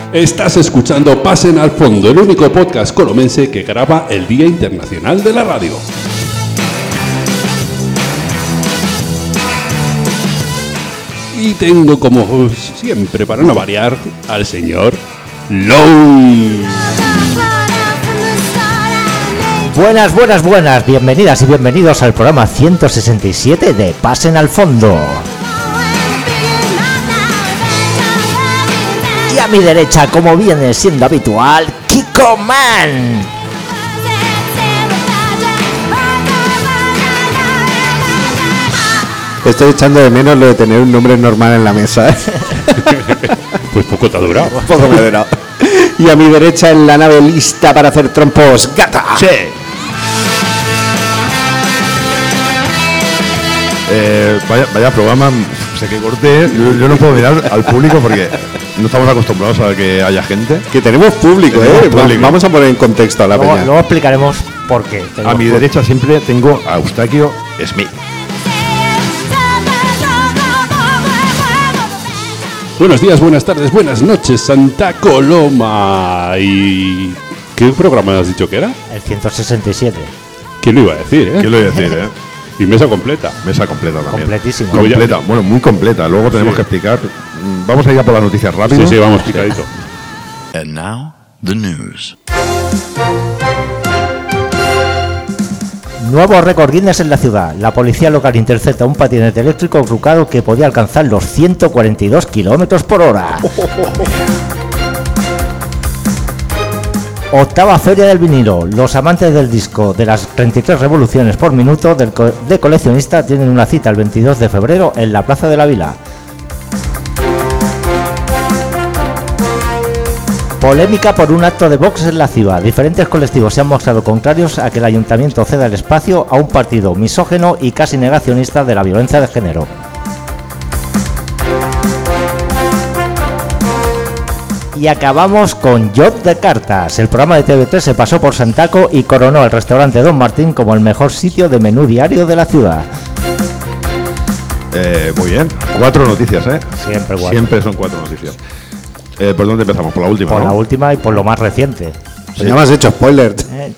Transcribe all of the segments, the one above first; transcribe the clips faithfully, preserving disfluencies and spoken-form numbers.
Estás escuchando Pasen al Fondo, el único podcast colomense que graba el Día Internacional de la Radio. Y tengo, como siempre, para no variar, al señor Low. Buenas, buenas, buenas. Bienvenidas y bienvenidos al programa ciento sesenta y siete de Pasen al Fondo. Y a mi derecha, como viene siendo habitual, Kiko Man. Estoy echando de menos lo de tener un nombre normal en la mesa, ¿eh? Pues poco te ha durado. Poco me ha durado. Y a mi derecha, en la nave lista para hacer trompos, Gata. Sí. Eh, vaya, vaya programa, sé que corté. Yo, yo no puedo mirar al público porque no estamos acostumbrados a que haya gente. Que tenemos público, Tenemos ¿eh? público. Vamos a poner en contexto a la Luego, peña. luego explicaremos por qué. A mi derecha siempre tengo a Eustaquio Smith. Buenos días, buenas tardes, buenas noches, Santa Coloma. ¿Y qué programa has dicho que era? El ciento sesenta y siete. ¿Quién lo iba a decir, eh? ¿Qué le voy a decir, eh? Y mesa completa. Mesa completa también. Completísimo. Completa, bueno, muy completa. Luego tenemos Sí. que explicar. Vamos a ir a por las noticias rápido. Sí, sí, vamos picadito. And now, the news. Nuevo récord Guinness en la ciudad. La policía local intercepta un patinete eléctrico trucado que podía alcanzar los ciento cuarenta y dos kilómetros por hora. Octava Feria del Vinilo. Los amantes del disco de las treinta y tres revoluciones por minuto del co- de coleccionista tienen una cita el veintidós de febrero en la Plaza de la Vila. Polémica por un acto de Vox en la ciudad. Diferentes colectivos se han mostrado contrarios a que el ayuntamiento ceda el espacio a un partido misógino y casi negacionista de la violencia de género. Y acabamos con Yacht de Cartas. El programa de T V tres se pasó por Santaco y coronó el restaurante Don Martín como el mejor sitio de menú diario de la ciudad. Eh, muy bien. Cuatro noticias, ¿eh? Siempre guapo. Siempre son cuatro noticias. Eh, ¿Por dónde empezamos? Por la última, Por ¿no? la última y por lo más reciente. Pues ya me has hecho spoiler. Eh.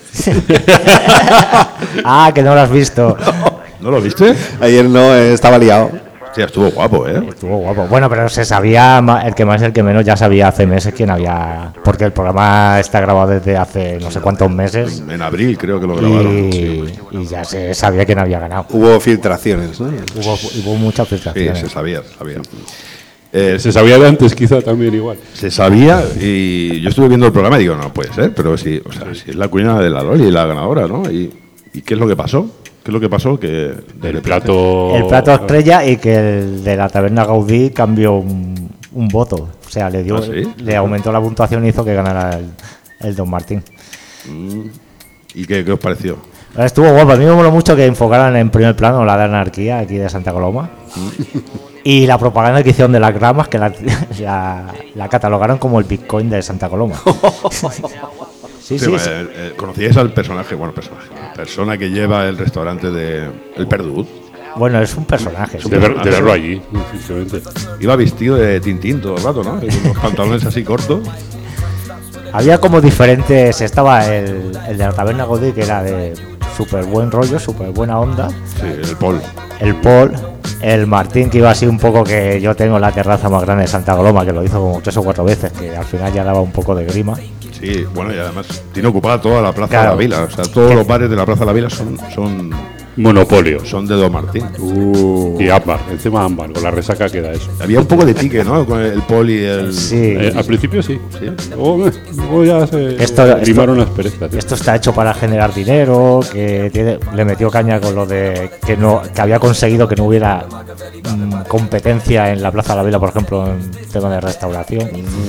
Ah, que no lo has visto. ¿No lo viste? Ayer no, eh, estaba liado. Sí, estuvo guapo, ¿eh? Estuvo guapo. Bueno, pero se sabía, ma- el que más y el que menos ya sabía hace meses quién había. Porque el programa está grabado desde hace no sé cuántos meses. En abril creo que lo grabaron. Y, y ya se sabía quién había ganado. Hubo filtraciones, ¿no? Hubo, hubo muchas Sí, filtraciones. se sabía, se sabía. Eh, Se sabía de antes, quizá también igual. se sabía y yo estuve viendo el programa y digo, no puede ser, pero sí, o sea, si es la cuña de la Loli, la ganadora, ¿no? ¿Y, y qué es lo que pasó? ¿Qué es lo que pasó? Que El plato. El plato estrella y que el de la taberna Gaudí cambió un, un voto. O sea, le dio, ¿Ah, sí? le aumentó la puntuación y hizo que ganara el, el Don Martín. ¿Y qué, qué os pareció? Estuvo guapo. A mí me moló mucho que enfocaran en primer plano la de anarquía aquí de Santa Coloma. Y la propaganda que hicieron de las gramas, que la, la, la catalogaron como el Bitcoin de Santa Coloma. Sí, sí, Sí, sí. eh, eh, ¿Conocíais al personaje? Bueno, personaje. Persona que lleva el restaurante de El Perdut. Bueno, es un personaje. sí. De, ver- de verlo allí, simplemente. Iba vestido de Tintín todo el rato, ¿no? Y con los pantalones así cortos. Había como diferentes. Estaba el, el de la taberna Gaudí, que era de súper buen rollo, súper buena onda. Sí, el Paul. El Paul, el Martín, que iba así un poco, que yo tengo la terraza más grande de Santa Coloma, que lo hizo como tres o cuatro veces, que al final ya daba un poco de grima. Sí, bueno, y además tiene ocupada toda la Plaza Claro. de la Vila. O sea, todos los bares de la Plaza de la Vila son, son, Monopolio. son de Don Martín. Y ámbar, encima ámbar, con la resaca queda eso. Había un poco de pique, ¿no? Con el Paul y el... Sí. Eh, al principio sí. Luego, eh, luego ya se Esto- limaron las perezas. tío. Esto está hecho para generar dinero, que tiene- le metió caña con lo de que no que había conseguido que no hubiera mm, competencia en la Plaza de la Vila, por ejemplo, en tema de restauración.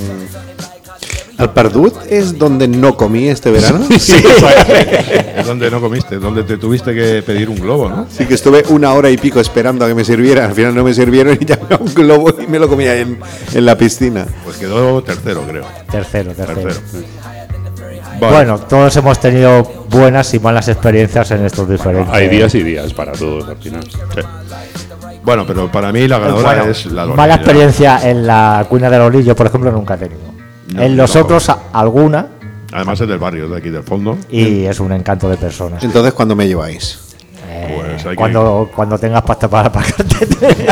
¿El Perdut es donde no comí este verano? Sí, ¿Dónde no comiste? ¿Dónde te tuviste que pedir un globo, no? Sí, que estuve una hora y pico esperando a que me sirvieran. Al final no me sirvieron y ya me un globo y me lo comía en, en la piscina. Pues quedó tercero, creo. Tercero, tercero. Tercero. Vale. Bueno, todos hemos tenido buenas y malas experiencias en estos diferentes. Hay días y días para todos al final. Sí. Bueno, pero para mí la ganadora Bueno, es la Loli. mala ya. experiencia en la cuina de Loli, yo por ejemplo nunca he tenido. No, en los no. otros a- alguna, Además es del barrio, de aquí del fondo. y es un encanto de personas. Entonces, ¿cuándo me lleváis? Eh, Pues hay que- cuando, cuando tengas pasta para pagarte,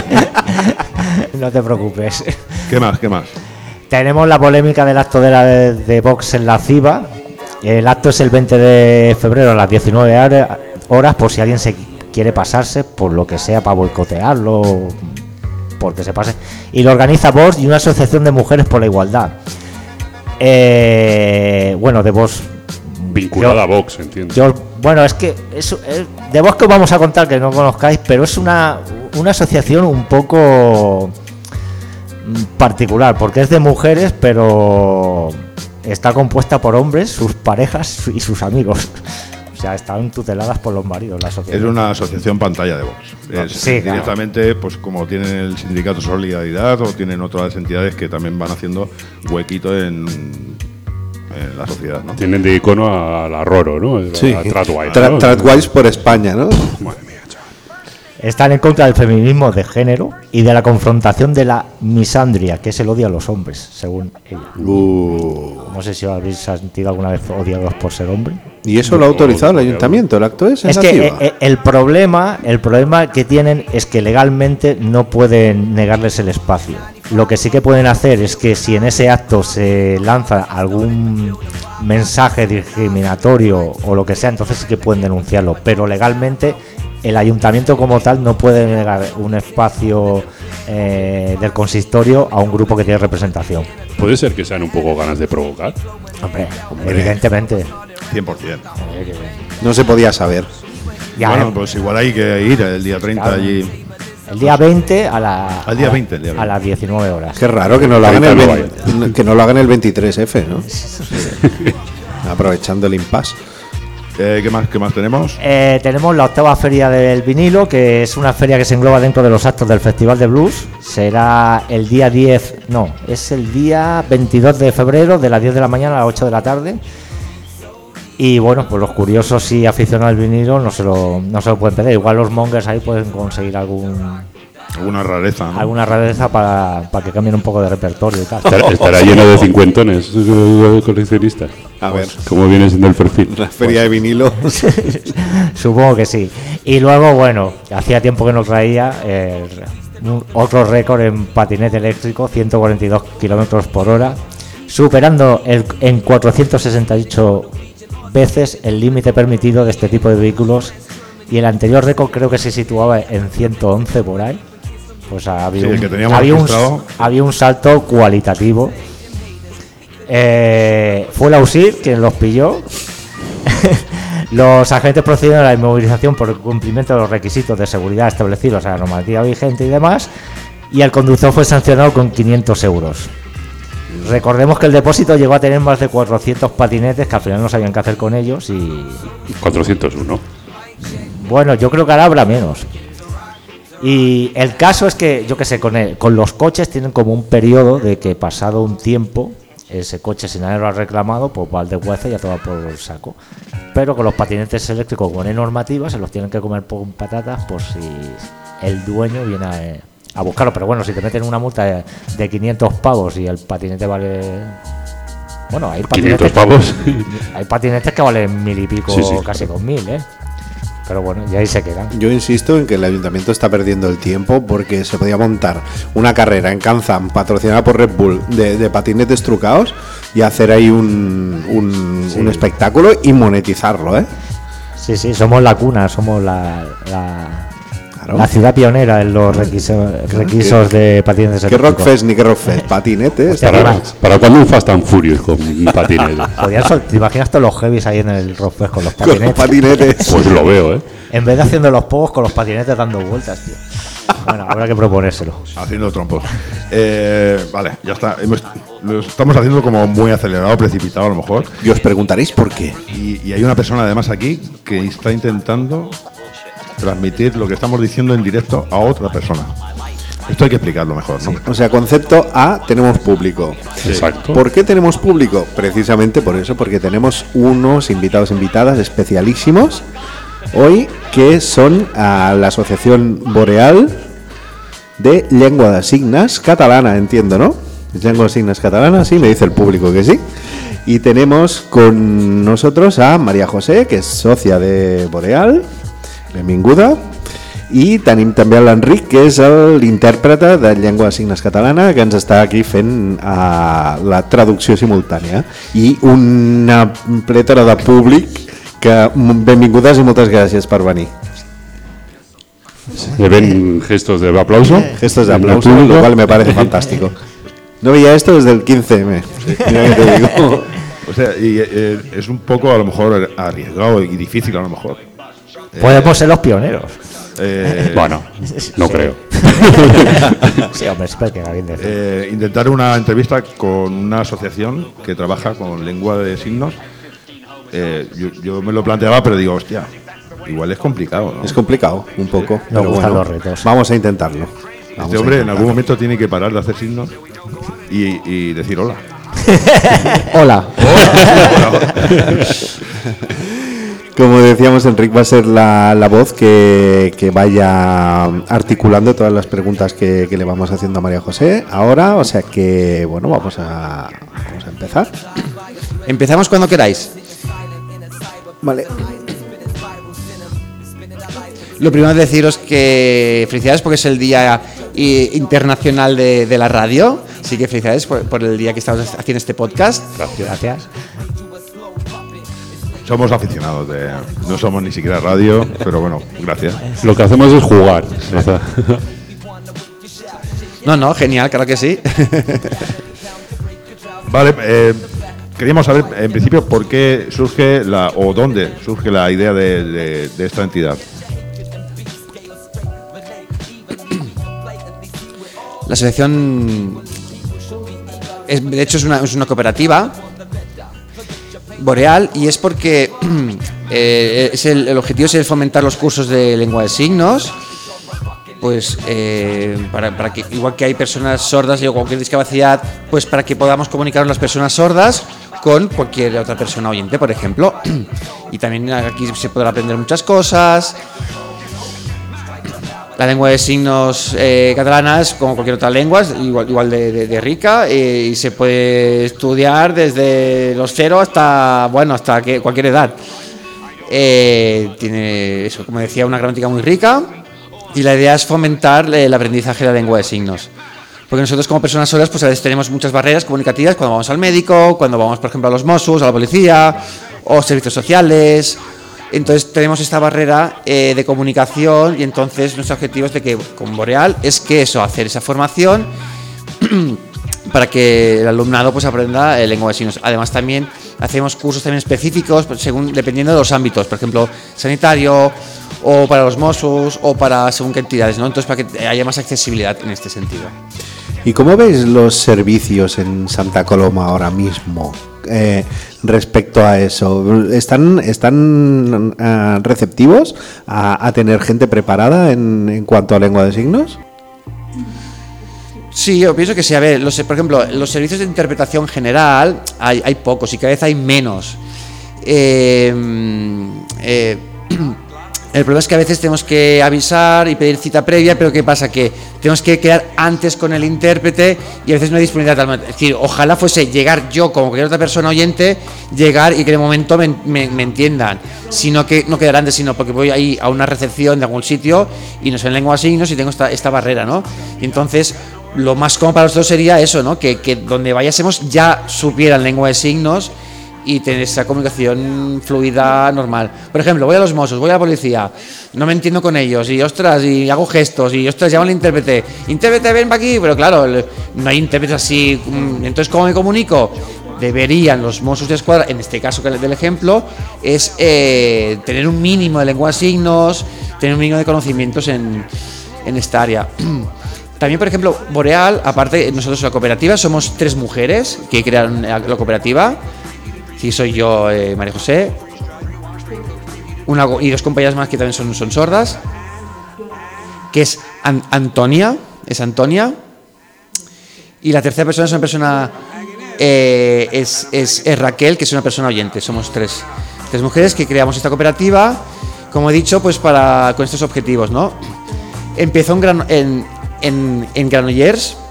no te preocupes. ¿Qué más? ¿Qué más? Tenemos la polémica del acto de, la, de Vox en la CIBA. El acto es el veinte de febrero a las diecinueve horas, por si alguien se quiere pasarse, por lo que sea, para boicotearlo, porque se pase. Y lo organiza Vox y una asociación de mujeres por la igualdad. Eh, bueno, de Vox. Vinculada yo- a Vox, entiendo. Yo, bueno, es que es, es- de Vox que os vamos a contar que no conozcáis, pero es una, una asociación un poco mm, particular, porque es de mujeres, pero está compuesta por hombres, sus parejas y sus amigos. O sea, están tuteladas por los maridos la Es asociación. una asociación pantalla de Vox. Es Sí, claro. directamente, pues como tienen el sindicato Solidaridad o tienen otras entidades que también van haciendo huequito en, en la sociedad, ¿no? Tienen de icono a la Roro, ¿no? A Tratwise, Tra- ¿no? Tratwise por España, ¿no? Madre mía, chaval. Están en contra del feminismo de género y de la confrontación de la misandria, que es el odio a los hombres, según ella. Uh, No sé si os habéis sentido alguna vez odiados por ser hombre. ¿Y eso lo ha autorizado el ayuntamiento? ¿El acto es? en Es la que CIBA? eh, eh, el problema, el problema que tienen es que legalmente no pueden negarles el espacio. Lo que sí que pueden hacer es que si en ese acto se lanza algún mensaje discriminatorio o lo que sea, entonces sí que pueden denunciarlo. Pero legalmente el ayuntamiento como tal no puede negar un espacio eh, del consistorio a un grupo que tiene representación. Puede ser que sean un poco ganas de provocar. Hombre, evidentemente. cien por ciento. No se podía saber. Ya, Bueno, eh, pues igual hay que ir el día treinta Claro. allí. el día veinte a la Al día a la- veinte, el día a veinte. las diecinueve horas. Qué raro que no lo hagan el, Ahorita veinte que no lo hagan el veintitrés F, ¿no? Aprovechando el impasse. Eh, ¿qué, más, ¿Qué más tenemos? Eh, tenemos la octava feria del vinilo, que es una feria que se engloba dentro de los actos del Festival de Blues. Será el día diez, no, es el día veintidós de febrero, de las diez de la mañana a las ocho de la tarde. Y bueno, pues los curiosos y aficionados al vinilo no se lo, no se lo pueden perder. Igual los mongers ahí pueden conseguir algún Alguna rareza, ¿no? alguna rareza para, para que cambien un poco de repertorio y tal. Estará, estará lleno de cincuentones eh, coleccionistas. A ver, ¿Cómo viene siendo el perfil? la feria de vinilo. Supongo que sí. Y luego, bueno, hacía tiempo que no traía eh, un- otro récord en patinete eléctrico, ciento cuarenta y dos kilómetros por hora, superando el, en cuatrocientas sesenta y ocho veces el límite permitido de este tipo de vehículos. Y el anterior récord creo que se situaba en ciento once por ahí. Pues había, Sí, el un, que teníamos había, un, registrado. había un salto cualitativo. Eh, fue la U S I R quien los pilló. Los agentes procedieron a la inmovilización por el cumplimiento de los requisitos de seguridad establecidos en la normativa vigente y demás, y el conductor fue sancionado con quinientos euros. Recordemos que el depósito llegó a tener más de cuatrocientos patinetes que al final no sabían qué hacer con ellos y cuatrocientos uno. bueno, yo creo que ahora habrá menos. Y el caso es que, yo qué sé, con, el- con los coches tienen como un periodo de que pasado un tiempo, ese coche sin haberlo reclamado, pues va al desguace y ya todo va por el saco. Pero con los patinetes eléctricos, como no hay normativa, se los tienen que comer con patatas por si el dueño viene a, a buscarlo. Pero bueno, si te meten una multa de, de quinientos pavos y el patinete vale... Bueno, hay quinientos patinetes, pavos. hay patinetes que valen mil y pico, Sí, sí, casi dos mil, ¿eh? Pero bueno, y ahí se quedan. Yo insisto en que el ayuntamiento está perdiendo el tiempo porque se podía montar una carrera en Canzam patrocinada por Red Bull de, de patinetes trucados y hacer ahí un, un, Sí. un espectáculo y monetizarlo, ¿eh? Sí, sí, somos la cuna, somos la, la, Claro. la ciudad pionera en los requisos, requisos de patinetes ¿Qué eléctricos. Rockfest ni qué Rockfest? Patinetes. Hostia, ¿Para, además, para cuando un Fast and Furious con patinete? podían sol- ¿Te imaginas todos los heavies ahí en el Rockfest con los Con los patinetes? patinetes. Pues lo veo, ¿eh? En vez de haciendo los pogos con los patinetes dando vueltas, tío. Bueno, habrá que proponérselo. Haciendo trompos. Eh, vale, ya está. Hemos- lo estamos haciendo como muy acelerado, precipitado a lo mejor. Y os preguntaréis por qué. Y, y hay una persona además aquí que está intentando transmitir lo que estamos diciendo en directo a otra persona. Esto hay que explicarlo mejor, ¿no? O sea, concepto A, tenemos público. Exacto. ¿Por qué tenemos público? Precisamente por eso, porque tenemos unos invitados, invitadas especialísimos hoy, que son a la Asociación Boreal de Lengua de Signas Catalana, entiendo, ¿no? Lengua de signos catalana, sí, me dice el público que sí. Y tenemos con nosotros a María José, que es socia de Boreal, benvinguda. I tenim també l'Enric, que és l'intèrprete de llengua de signes catalana, que ens està aquí fent uh, la traducció simultània. I una plètora de públic que benvingudes i moltes gràcies per venir. Se ven gestos de aplauso. Gestos de aplauso, lo cual me parece fantástico. No veía esto desde el quince eme. Mira que te digo. O sea, y, eh, es un poco a lo mejor arriesgado y difícil a lo mejor. Podemos ser los pioneros. Eh, Bueno, no Sí. creo. Sí, hombre, espera que alguien decir. eh, intentar una entrevista con una asociación que trabaja con lengua de signos. Eh, yo, yo me lo planteaba, pero digo, hostia, igual es complicado, ¿no? Es complicado, un poco. Nos Pero gustan bueno, los retos. vamos a intentarlo. Vamos Este a hombre en intentarlo. algún momento tiene que parar de hacer signos y, y decir hola. Hola. Como decíamos, Enric va a ser la, la voz que, que vaya articulando todas las preguntas que, que le vamos haciendo a María José ahora, o sea que, bueno, vamos a, vamos a empezar. Empezamos cuando queráis. Vale. Lo primero es deciros que felicidades porque es el Día eh, Internacional de, de la Radio. Así que felicidades por, por el día que estamos haciendo este podcast. Gracias. Somos aficionados, de, no somos ni siquiera radio, pero bueno, gracias. Lo que hacemos es jugar. O sea, No, no, genial, claro que sí. Vale, eh, queríamos saber en principio por qué surge la, o dónde surge la idea de, de, de esta entidad. La asociación, es, de hecho, es una, es una cooperativa, Boreal, y es porque eh, es el, el objetivo es el fomentar los cursos de lengua de signos, pues eh, para, para que, igual que hay personas sordas y o cualquier discapacidad, pues para que podamos comunicarnos las personas sordas con cualquier otra persona oyente, por ejemplo. Y también aquí se podrá aprender muchas cosas. La lengua de signos eh, catalana es como cualquier otra lengua, es igual, igual de, de, de rica, eh, y se puede estudiar desde los cero hasta, bueno, hasta que, cualquier edad. Eh, tiene, eso, como decía, una gramática muy rica, y la idea es fomentar el aprendizaje de la lengua de signos. Porque nosotros como personas sordas pues a veces tenemos muchas barreras comunicativas cuando vamos al médico, cuando vamos, por ejemplo, a los Mossos, a la policía, o servicios sociales. Entonces tenemos esta barrera eh, de comunicación, y entonces nuestro objetivo es de que con Boreal es que eso, hacer esa formación para que el alumnado pues aprenda eh, lengua de signos. Además también hacemos cursos también específicos pues, según dependiendo de los ámbitos, por ejemplo sanitario, o para los Mossos, o para según qué entidades, ¿no? Entonces para que haya más accesibilidad en este sentido. ¿Y cómo veis los servicios en Santa Coloma ahora mismo eh, respecto a eso? ¿Están, están uh, receptivos a, a tener gente preparada en, en cuanto a lengua de signos? Sí, yo pienso que sí. A ver, los, por ejemplo, los servicios de interpretación general hay, hay pocos y cada vez hay menos. Eh, eh, El problema es que a veces tenemos que avisar y pedir cita previa, pero ¿qué pasa? Que tenemos que quedar antes con el intérprete y a veces no hay disponibilidad. Es decir, ojalá fuese llegar yo como cualquier otra persona oyente, llegar y que en el momento me, me, me entiendan. Sino que no quedar antes, sino porque voy ahí a una recepción de algún sitio y no sé en lengua de signos y tengo esta, esta barrera, ¿no? Y entonces lo más cómodo para nosotros sería eso, ¿no? Que, que donde vayásemos ya supieran lengua de signos y tener esa comunicación fluida normal. Por ejemplo, voy a los Mossos, voy a la policía, no me entiendo con ellos, y ostras, y hago gestos, y ostras, llamo al intérprete, intérprete, ven para aquí, pero claro, no hay intérprete así, entonces ¿cómo me comunico? Deberían los Mossos de Escuadra, en este caso del ejemplo, es eh, tener un mínimo de lengua de signos, tener un mínimo de conocimientos en, en esta área. También, por ejemplo, Boreal, aparte, nosotros la cooperativa, somos tres mujeres que crearon la cooperativa. Sí, soy yo, eh, María José, una, y dos compañeras más que también son, son sordas, que es An- Antonia, es Antonia, y la tercera persona es una persona, eh, es, es, es Raquel, que es una persona oyente. Somos tres, tres mujeres que creamos esta cooperativa, como he dicho, pues para con estos objetivos, ¿no? Empezó en, Gran, en, en, en Granollers,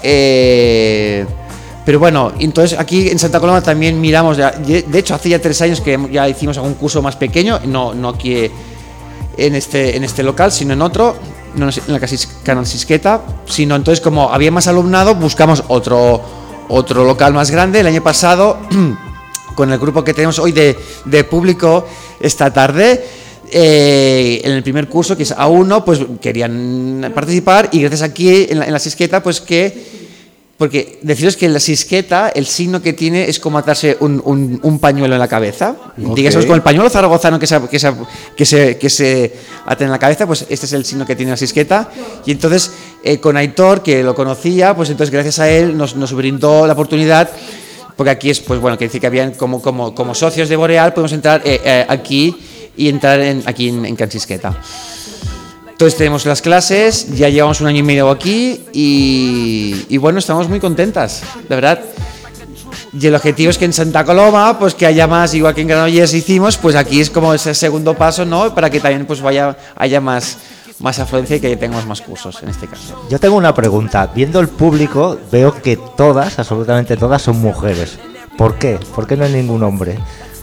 Eh, pero bueno, entonces aquí en Santa Coloma también miramos, ya, de hecho hace ya tres años que ya hicimos algún curso más pequeño, no, no aquí en este, en este local, sino en otro, no en la Canal Sisqueta, sino entonces como había más alumnado, buscamos otro, otro local más grande. El año pasado, con el grupo que tenemos hoy de, de público esta tarde, eh, en el primer curso, que es A uno, pues querían participar y gracias aquí en la, en la Sisqueta, pues que... Porque deciros que en la Sisqueta el signo que tiene es como atarse un, un, un pañuelo en la cabeza. Okay. Digamos, con el pañuelo zaragozano que se, que, se, que, se, que se ata en la cabeza, pues este es el signo que tiene la Sisqueta. Y entonces, eh, con Aitor, que lo conocía, pues entonces gracias a él nos, nos brindó la oportunidad, porque aquí es, pues bueno, que dice que habían como, como, como socios de Boreal, podemos entrar eh, eh, aquí y entrar en, aquí en, en Can Sisqueta. Entonces tenemos las clases, ya llevamos un año y medio aquí y, y bueno, estamos muy contentas, de verdad. Y el objetivo es que en Santa Coloma, pues que haya más, igual que en Granollers hicimos, pues aquí es como ese segundo paso, ¿no? Para que también pues vaya, haya más, más afluencia y que tengamos más cursos en este caso. Yo tengo una pregunta. Viendo el público, veo que todas, absolutamente todas, son mujeres. ¿Por qué? ¿Por qué no hay ningún hombre?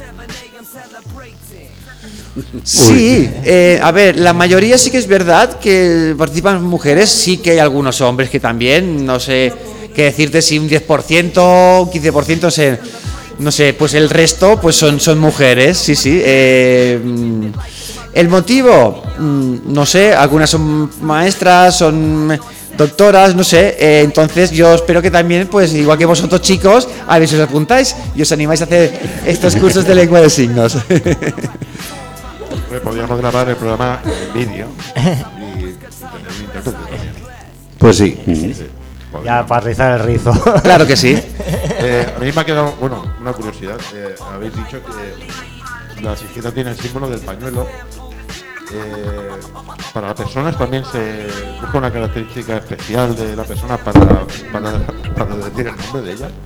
Sí, eh, a ver, la mayoría sí que es verdad que participan mujeres, sí que hay algunos hombres que también, no sé qué decirte si un diez por ciento, un quince por ciento, no sé, no sé, pues el resto pues son, son mujeres, sí, sí. Eh, el motivo, no sé, algunas son maestras, son doctoras, no sé, eh, entonces yo espero que también, pues igual que vosotros chicos, a ver si os apuntáis y os animáis a hacer estos cursos de lengua de signos. Podríamos grabar el programa en vídeo y tener un intérprete también. Pues sí. Sí, Ya para rizar el rizo. Claro que sí. Eh, a mí me ha quedado, bueno, una curiosidad. Eh, habéis dicho que la Sisqueta tiene el símbolo del pañuelo. Eh, para las personas también se busca una característica especial de la persona para, para, para decir el nombre de ella.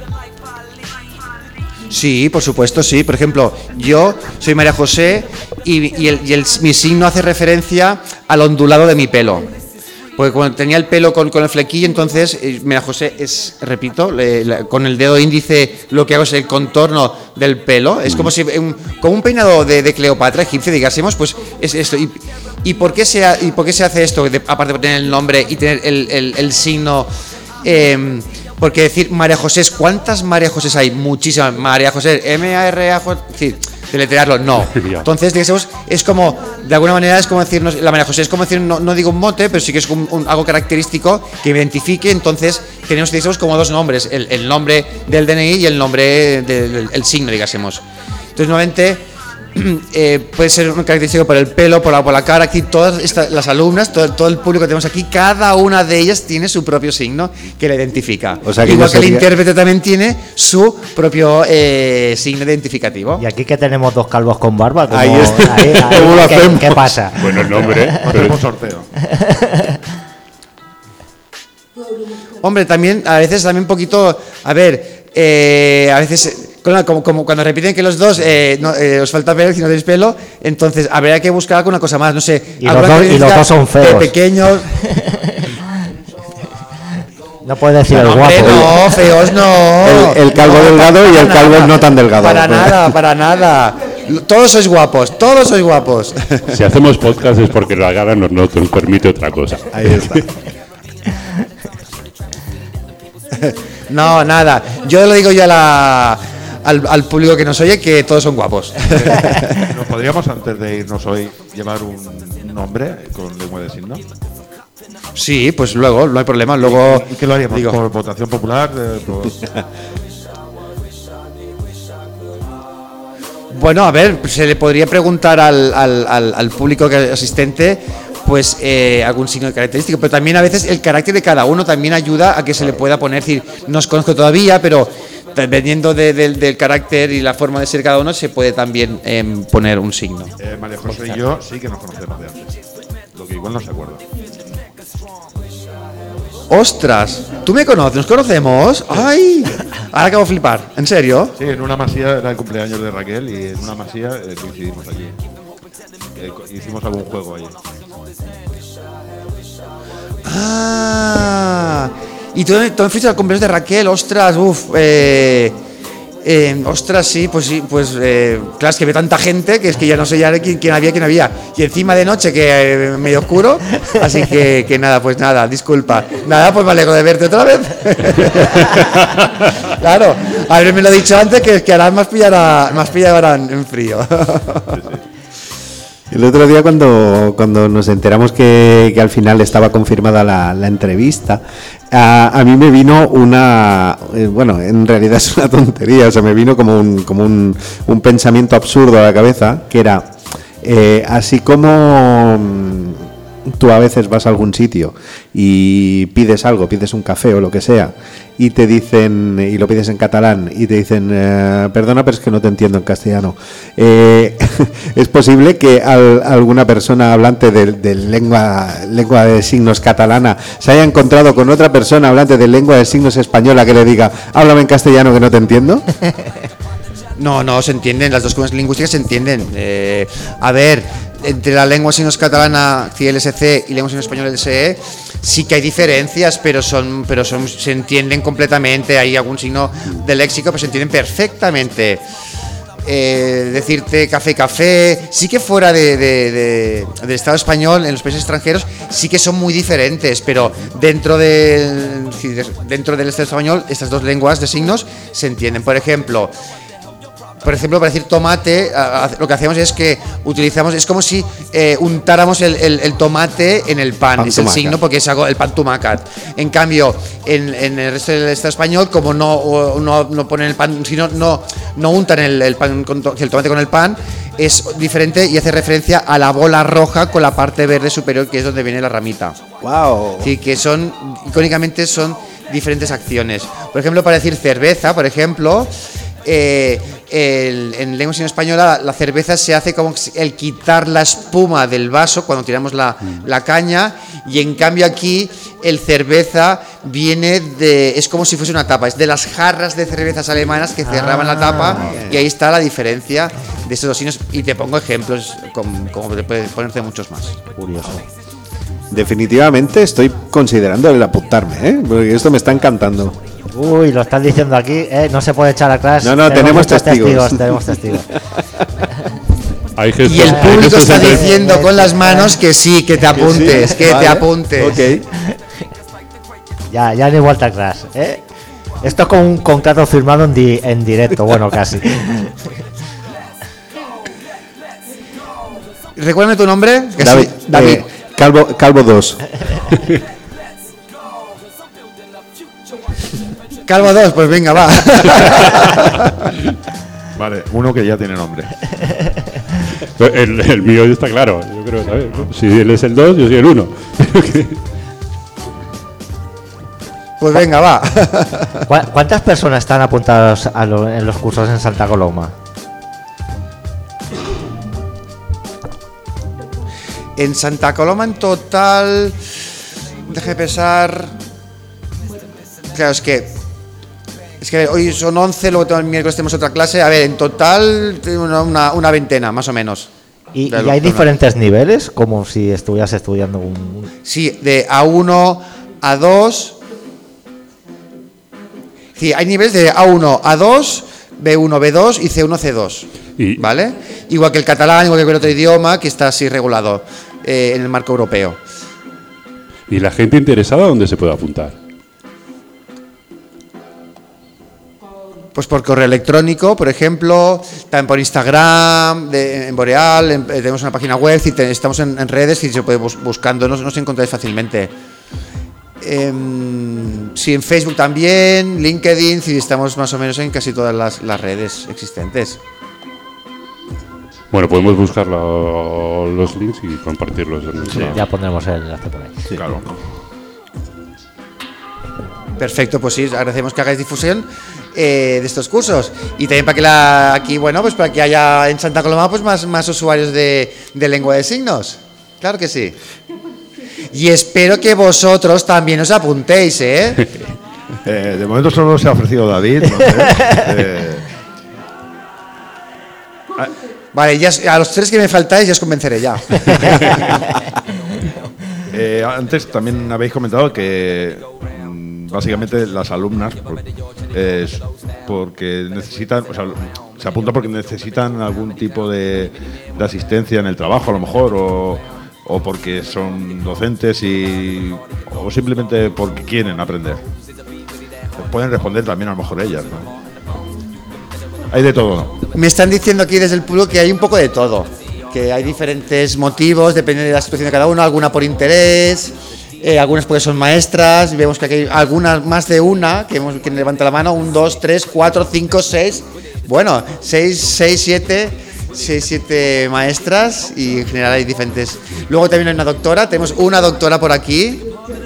Sí, por supuesto, sí. Por ejemplo, yo soy María José y, y, el, y el, mi signo hace referencia al ondulado de mi pelo. Porque cuando tenía el pelo con, con el flequillo, entonces eh, María José es, repito, le, le, con el dedo índice lo que hago es el contorno del pelo. Es como si un, como un peinado de, de Cleopatra egipcia, digásemos, pues es esto. ¿Y, y, por, qué se ha, y por qué se hace esto? De, aparte de tener el nombre y tener el, el, el signo... Eh, porque decir María José, ¿cuántas María José hay? Muchísimas. María José, M A R A J, sí, deletrearlo, no. Entonces, digamos, es como, de alguna manera, es como decirnos, la María José es como decir, no, no digo un mote, pero sí que es un, un, algo característico que me identifique. Entonces, tenemos, digamos, como dos nombres, el, el nombre del D N I y el nombre del, del el signo, digásemos. Entonces, nuevamente, eh, puede ser un característico por el pelo, por la, por la cara. Aquí todas estas, las alumnas, todo, todo el público que tenemos aquí, cada una de ellas tiene su propio signo que la identifica. O sea, que igual no que el sería... intérprete también tiene su propio eh, signo identificativo. Y aquí que tenemos dos calvos con barba, ¿cómo, Ahí está. ahí, ahí, ¿Cómo lo ¿qué, hacemos? ¿qué pasa? Bueno, el nombre. Hacemos sorteo. Hombre, también, a veces también un poquito, a ver, eh, a veces, como, como cuando repiten que los dos eh, no, eh, os falta pelo y no tenéis pelo, entonces habría que buscar alguna cosa más, no sé. Y los dos- y los dos son feos. Pequeños. No puedes decir el No, guapo. hombre, no, feos no. El, el calvo No, delgado y el para calvo nada, no tan delgado. Para nada, para nada. Todos sois guapos, todos sois guapos. Si hacemos podcast es porque la gana nos, no nos permite otra cosa. Ahí está. No, nada. Yo lo digo yo a la, al, al público que nos oye que todos son guapos. ¿Nos podríamos, antes de irnos hoy, llevar un nombre con lengua de signos? Sí, pues luego, no hay problema. Luego. ¿Y qué lo haríamos? digo, ¿Por votación popular? Eh, por- Bueno, a ver, se le podría preguntar al, al, al, al público asistente, pues eh, algún signo de característico, pero también a veces el carácter de cada uno también ayuda a que se le pueda poner, es decir, no os conozco todavía, pero dependiendo de, de, del carácter y la forma de ser cada uno, se puede también eh, poner un signo. eh, María José y yo sí que nos conocemos de antes. Lo que igual no se acuerda. ¡Ostras! ¿Tú me conoces? ¿Nos conocemos? ¡Ay! Ahora acabo de flipar. ¿En serio? Sí, en una masía era el cumpleaños de Raquel y en una masía eh, coincidimos allí. Eh, co- hicimos algún juego allí. Ah, Y tú, tú me fuiste al cumpleaños de Raquel, ostras, uff, eh, eh, ostras, sí, pues sí, pues eh, claro, es que ve tanta gente que es que ya no sé ya quién, quién había, quién había. Y encima de noche, que eh, medio oscuro, así que, que nada, pues nada, disculpa. Nada, pues me alegro de verte otra vez. Claro, haberme lo dicho antes, que, que ahora más pillará, más pillará en frío. El otro día cuando, cuando nos enteramos que, que al final estaba confirmada la, la entrevista, a, a mí me vino una, eh, bueno, en realidad es una tontería, o sea, me vino como un, como un, un pensamiento absurdo a la cabeza, que era, eh, así como tú a veces vas a algún sitio y pides algo, pides un café o lo que sea, y te dicen, y lo pides en catalán, y te dicen, eh, perdona, pero es que no te entiendo en castellano. Eh, es posible que al, alguna persona hablante de, de lengua, lengua de signos catalana se haya encontrado con otra persona hablante de lengua de signos española que le diga, háblame en castellano que no te entiendo. No, no, se entienden, las dos cosas lingüísticas se entienden. Eh, a ver, entre la lengua de signos catalana, C I L S C, y lengua de signos española, L S E, sí que hay diferencias, pero son, pero son, se entienden completamente. Hay algún signo de léxico, pero se entienden perfectamente. Eh, decirte café, café, sí que fuera de, de, de, del Estado español, en los países extranjeros, sí que son muy diferentes, pero dentro del, dentro del Estado español, estas dos lenguas de signos se entienden. Por ejemplo, Por ejemplo, para decir tomate, lo que hacemos es que utilizamos, es como si eh, untáramos el, el, el tomate en el pan, pan es el tumacat. signo porque es algo, el pan tumacat. En cambio, en, en el resto del Estado español, como no, no, no ponen el pan, sino no, no untan el, el, pan con, el tomate con el pan, es diferente y hace referencia a la bola roja con la parte verde superior, que es donde viene la ramita. Wow. Sí, que son, icónicamente son diferentes acciones. Por ejemplo, para decir cerveza, por ejemplo, eh, el, en lengua sino española la cerveza se hace como el quitar la espuma del vaso cuando tiramos la, mm. la caña, y en cambio aquí el cerveza viene de, es como si fuese una tapa, es de las jarras de cervezas alemanas que cerraban ah, la tapa, y ahí está la diferencia de estos dos signos, y te pongo ejemplos como, como te puedes ponerte muchos más. Curioso. Definitivamente estoy considerando el apuntarme, ¿eh? Porque esto me está encantando. Uy, lo están diciendo aquí, ¿eh? No se puede echar atrás. No, no, tenemos, tenemos testigos. testigos. Tenemos testigos. Hay gestos, y el público está entre... diciendo con las manos que sí, que te apuntes, sí, que vale, te apuntes. Okay. Ya, ya ni vuelta atrás, ¿eh? Esto es como un contrato firmado en, di en directo, bueno, casi. Recuérdame tu nombre. Que David. Sí, David. Eh, Calvo, Calvo dos. Calvo dos, pues venga, va. Vale, uno que ya tiene nombre. El, el mío está claro. Yo creo, ¿sabes? Si él es el dos, yo soy el uno. Pues venga, va. ¿Cuántas personas están apuntadas a lo, en los cursos en Santa Coloma? En Santa Coloma en total, déjame pensar. Claro, es que es que hoy son once, luego el miércoles tenemos otra clase. A ver, en total una, una, una veintena, más o menos. ¿Y, y hay diferentes niveles? Como si estuvieras estudiando un... Sí, de A uno, A dos. Sí, hay niveles de A uno, A dos, B uno, B dos y C uno, C dos. ¿Y? ¿Vale? Igual que el catalán, igual que el otro idioma, que está así regulado eh, en el marco europeo. ¿Y la gente interesada dónde se puede apuntar? Pues por correo electrónico, por ejemplo, también por Instagram, de, en Boreal, en, eh, tenemos una página web, y te, estamos en, en redes y se puede bus, buscando, nos, nos encontráis fácilmente. Eh, sí, en Facebook también, LinkedIn, sí, estamos más o menos en casi todas las, las redes existentes. Bueno, podemos buscar la, los links y compartirlos. En sí, ya pondremos el enlace por ahí. Sí, claro. Perfecto, pues sí, agradecemos que hagáis difusión eh, de estos cursos, y también para que la, aquí, bueno, pues para que haya en Santa Coloma pues más, más usuarios de, de lengua de signos. Claro que sí. Y espero que vosotros también os apuntéis, ¿eh? eh de momento solo se ha ofrecido David. No sé. eh, Vale, ya, a los tres que me faltáis ya os convenceré ya. eh, antes también habéis comentado que básicamente las alumnas por, eh, porque necesitan, o sea, se apuntan porque necesitan algún tipo de, de asistencia en el trabajo a lo mejor, o, o porque son docentes y o simplemente porque quieren aprender. Pueden responder también a lo mejor ellas, ¿no? Hay de todo, ¿no? Me están diciendo aquí desde el público que hay un poco de todo, que hay diferentes motivos, depende de la situación de cada uno, alguna por interés, eh, algunas porque son maestras, vemos que aquí hay algunas más de una, que hemos, quien levanta la mano, un, dos, tres, cuatro, cinco, seis, bueno, seis, seis, siete, seis, siete maestras y en general hay diferentes. Luego también hay una doctora, tenemos una doctora por aquí,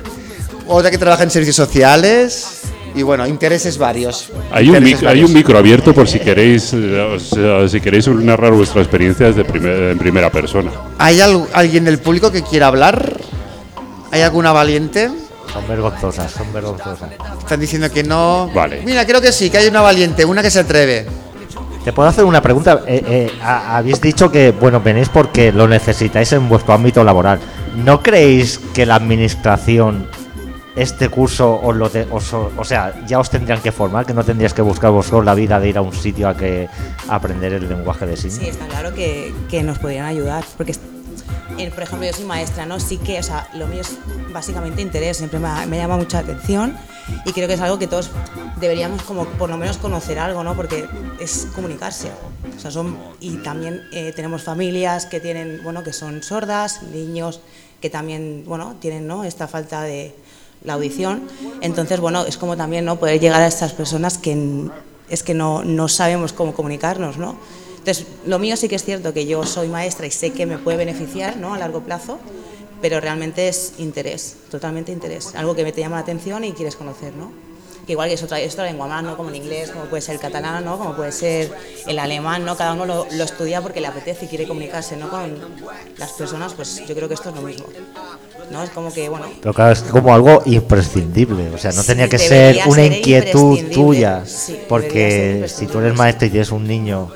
otra que trabaja en servicios sociales. Y bueno, intereses varios. Hay un, intereses mic- hay un micro abierto por si queréis eh, o sea, si queréis narrar vuestra experiencia de primer- en primera persona. ¿Hay al- alguien del público que quiera hablar? ¿Hay alguna valiente? Son vergonzosas, son vergonzosas. Están diciendo que no. Vale. Mira, creo que sí, que hay una valiente, una que se atreve. Te puedo hacer una pregunta. Eh, eh, ha- habéis dicho que, bueno, venís porque lo necesitáis en vuestro ámbito laboral. ¿No creéis que la administración este curso os lo te- os- o sea, ya os tendrían que formar, que no tendríais que buscar vosotros la vida de ir a un sitio a que a aprender el lenguaje de signos? Sí, está claro que, que nos podrían ayudar, porque, eh, por ejemplo, yo soy maestra, ¿no? Sí que, o sea, lo mío es básicamente interés, siempre me, ha- me llama mucha atención y creo que es algo que todos deberíamos como por lo menos conocer algo, ¿no? Porque es comunicarse, o sea, son, y también eh, tenemos familias que tienen, bueno, que son sordas, niños que también, bueno, tienen, ¿no? Esta falta de la audición, entonces bueno, es como también, ¿no?, poder llegar a estas personas que n- es que no, no sabemos cómo comunicarnos, ¿no? Entonces, lo mío sí que es cierto que yo soy maestra y sé que me puede beneficiar, ¿no?, a largo plazo, pero realmente es interés, totalmente interés, algo que me te llama la atención y quieres conocer, ¿no? Que igual que es otra, es otra lengua más, ¿no?, como el inglés, como puede ser el catalán, ¿no?, como puede ser el alemán, ¿no? Cada uno lo, lo estudia porque le apetece y quiere comunicarse, ¿no?, con las personas, pues yo creo que esto es lo mismo, ¿no? Es como que, bueno... Pero claro, es como algo imprescindible, o sea, no Sí, tenía que debería ser una ser inquietud imprescindible. tuya, Sí, debería ser porque imprescindible. si tú eres maestro y tienes un niño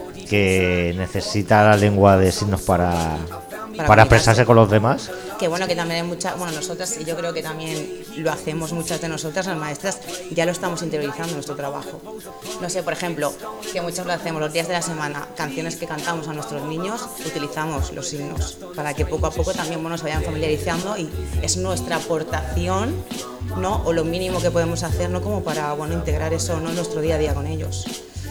que necesita la lengua de signos para, para, comunicarse. expresarse con los demás, Que bueno, que también hay muchas, bueno, nosotras, y yo creo que también lo hacemos muchas de nosotras, las maestras, ya lo estamos interiorizando en nuestro trabajo. No sé, por ejemplo, que muchos lo hacemos los días de la semana, canciones que cantamos a nuestros niños, utilizamos los signos, para que poco a poco también, bueno, se vayan familiarizando y es nuestra aportación, ¿no?, o lo mínimo que podemos hacer, ¿no?, como para, bueno, integrar eso, ¿no?, en nuestro día a día con ellos.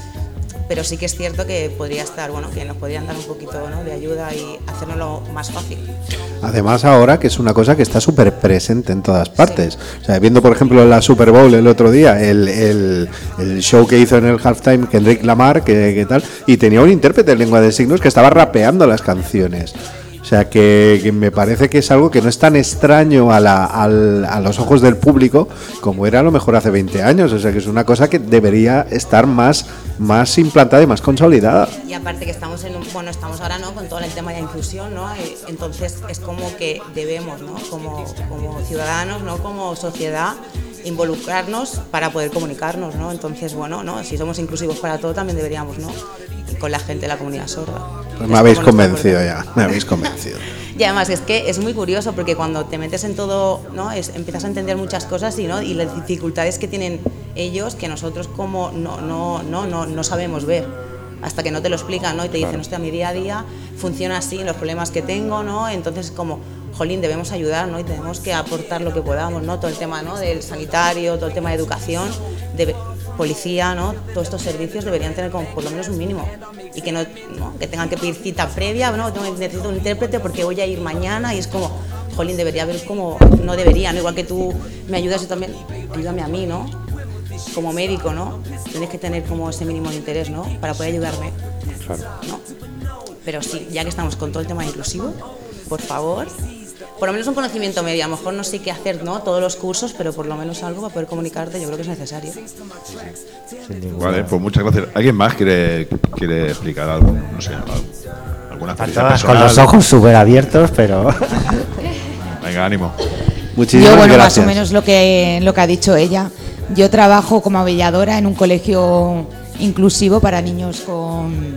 Pero sí que es cierto que podría estar, bueno, que nos podrían dar un poquito, ¿no?, de ayuda y hacernoslo más fácil. Además ahora que es una cosa que está súper presente en todas partes. O sea, viendo por ejemplo la Super Bowl el otro día, el, el, el show que hizo en el halftime Kendrick Lamar, que, que tal, y tenía un intérprete en lengua de signos que estaba rapeando las canciones. O sea, que, que me parece que es algo que no es tan extraño a, la, al, a los ojos del público como era a lo mejor hace veinte años. O sea, que es una cosa que debería estar más, más implantada y más consolidada. Y aparte que estamos en un, bueno, estamos ahora, ¿no?, con todo el tema de la inclusión, ¿no?, y entonces es como que debemos, ¿no?, como, como ciudadanos, ¿no?, como sociedad, involucrarnos para poder comunicarnos, ¿no? Entonces, bueno, ¿no?, si somos inclusivos para todo también deberíamos, ¿no?, y con la gente de la comunidad sorda. Pues Es me habéis como nuestra convencido aportación. ya, me habéis convencido. Y además es que es muy curioso porque cuando te metes en todo, ¿no?, es, empiezas a entender muchas cosas y, ¿no?, y las dificultades que tienen ellos que nosotros como no, no, no, no, no sabemos ver hasta que no te lo explican, ¿no?, y te dicen, hostia, mi día a día funciona así, los problemas que tengo, ¿no?, entonces como, jolín, debemos ayudar, ¿no?, y tenemos que aportar lo que podamos, ¿no?, todo el tema, ¿no?, del sanitario, todo el tema de educación, de policía, ¿no?, todos estos servicios deberían tener como por lo menos un mínimo y que no, ¿no?, que tengan que pedir cita previa, ¿no?, necesito un intérprete porque voy a ir mañana y es como, jolín, debería haber como, no deberían, igual que tú me ayudas, yo también, ayúdame a mí, ¿no?, como médico, ¿no?, tienes que tener como ese mínimo de interés, ¿no?, para poder ayudarme, ¿no? Pero sí, ya que estamos con todo el tema inclusivo, por favor, por lo menos un conocimiento medio, a lo mejor no sé qué hacer, ¿no?, todos los cursos, pero por lo menos algo para poder comunicarte, yo creo que es necesario. sin ninguna- Vale, pues muchas gracias. ¿Alguien más quiere, quiere explicar algo? No sé, algo, alguna Están experiencia todas con personal? los ojos súper abiertos, pero Venga, ánimo. Muchísimas Yo, bueno, gracias. más o menos lo que, lo que ha dicho ella. Yo trabajo como avelladora en un colegio inclusivo para niños con,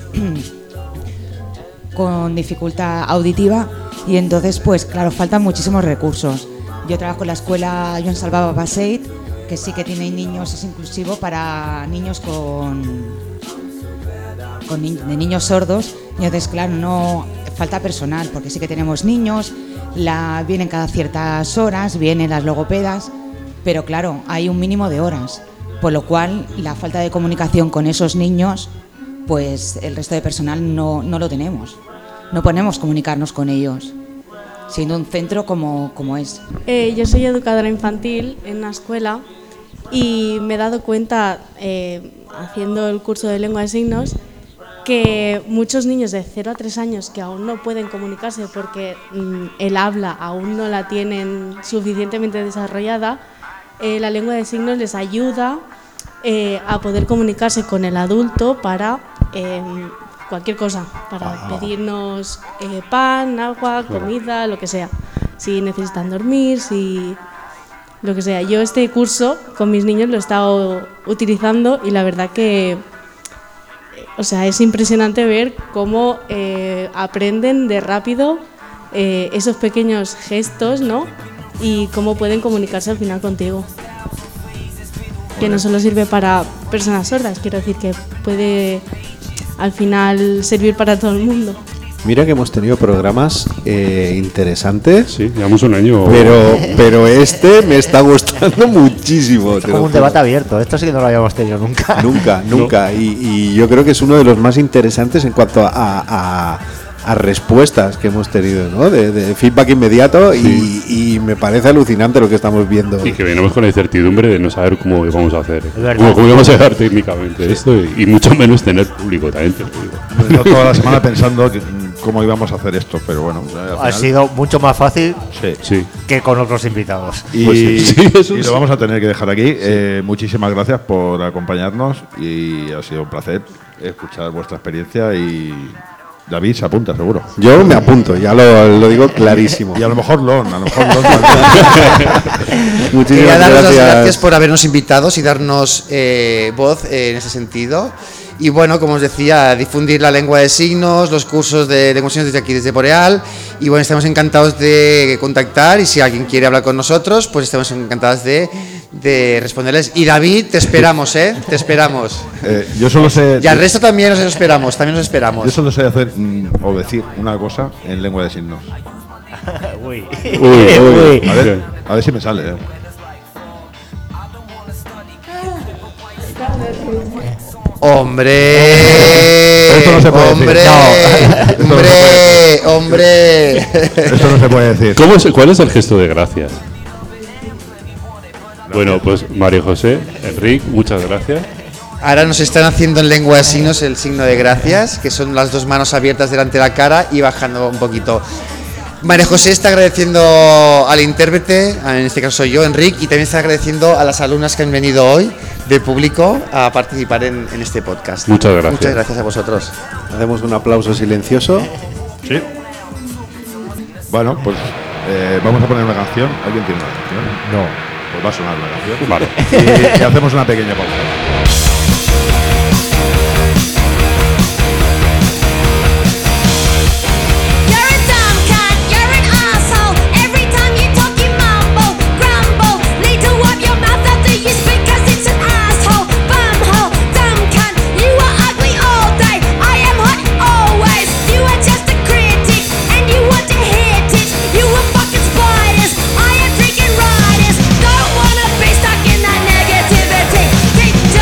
con dificultad auditiva y entonces, pues claro, faltan muchísimos recursos. Yo trabajo en la escuela Joan Salvador Baseit, que sí que tiene niños, es inclusivo para niños con, con ni- de niños sordos. Y entonces, claro, no falta personal, porque sí que tenemos niños, la, vienen cada ciertas horas, vienen las logopedas, pero claro, hay un mínimo de horas, por lo cual la falta de comunicación con esos niños, pues el resto de personal no, no lo tenemos. No podemos comunicarnos con ellos, siendo un centro como, como es. Eh, yo soy educadora infantil en una escuela y me he dado cuenta, eh, haciendo el curso de lengua de signos, que muchos niños de cero a tres años que aún no pueden comunicarse porque mm, el habla aún no la tienen suficientemente desarrollada, eh, la lengua de signos les ayuda eh, a poder comunicarse con el adulto para eh, cualquier cosa, para Ah. pedirnos eh, pan, agua, comida, lo que sea. Si necesitan dormir, si lo que sea. Yo este curso con mis niños lo he estado utilizando y la verdad que, o sea, es impresionante ver cómo eh, aprenden de rápido eh, esos pequeños gestos, ¿no? Y cómo pueden comunicarse al final contigo. Que no solo sirve para personas sordas, quiero decir que puede al final servir para todo el mundo. Mira que hemos tenido programas eh, interesantes. Sí, llevamos un año. Pero, pero este me está gustando muchísimo. Es te como lo un juro. debate abierto. Esto sí que no lo habíamos tenido nunca. Nunca, nunca. Y, y yo creo que es uno de los más interesantes en cuanto a, a, a respuestas que hemos tenido, ¿no? De, de feedback inmediato Sí. y, y me parece alucinante lo que estamos viendo. Y que venimos con la incertidumbre de no saber cómo vamos a hacer. verdad. Cómo, cómo vamos a llegar técnicamente esto y, y mucho menos tener público también, te lo digo. He estado toda la semana pensando que, mm, cómo íbamos a hacer esto, pero bueno. al Ha final- sido mucho más fácil Sí. Sí. que con otros invitados. Y, Pues sí, sí, eso y sí. lo vamos a tener que dejar aquí. Eh, muchísimas gracias por acompañarnos y ha sido un placer escuchar vuestra experiencia y David se apunta seguro. Yo me apunto, ya lo, lo digo clarísimo. Y a lo mejor Lon, a lo mejor Lon. Muchísimas Quería daros las gracias. gracias por habernos invitado y darnos eh, voz eh, en ese sentido. Y bueno, como os decía, difundir la lengua de signos, los cursos de lengua de signos desde aquí, desde Boreal. Y bueno, estamos encantados de contactar y si alguien quiere hablar con nosotros, pues estamos encantados de, de responderles. Y David, te esperamos, ¿eh? Te esperamos. Eh, yo solo sé. Y al resto también os esperamos, también os Yo esperamos. solo sé hacer mm, o decir una cosa en lengua de signos. Uy. Uy, uy. A ver, a ver si me sale. eh. ¡Hombre! Esto no se puede ¡Hombre! decir. No. ¡Hombre! ¡Hombre! Esto no se puede decir. ¿Cómo es, ¿Cuál es el gesto de gracias? Bueno, pues María José, Enrique, muchas gracias. Ahora nos están haciendo en lengua de signos el signo de gracias, que son las dos manos abiertas delante de la cara y bajando un poquito. María José está agradeciendo al intérprete, en este caso soy yo, Enrique, y también está agradeciendo a las alumnas que han venido hoy del público a participar en, en este podcast. Muchas gracias. Muchas gracias a vosotros. Hacemos un aplauso silencioso. Sí. Bueno, pues eh, vamos a poner una canción. ¿Alguien tiene una canción? No. Pues va a sonar la canción. Vale. Y, y hacemos una pequeña pausa. You're a dumb cunt, you're an asshole. Every time you talk, you mumble, grumble. Need to wipe your mouth after you speak, 'cause it's an asshole, bumhole, dumb cunt. You are ugly all day, I am hot always. You are just a critic, and you want to hit it. You are fucking spiders, I am freaking riders. Don't wanna be stuck in that negativity. Tick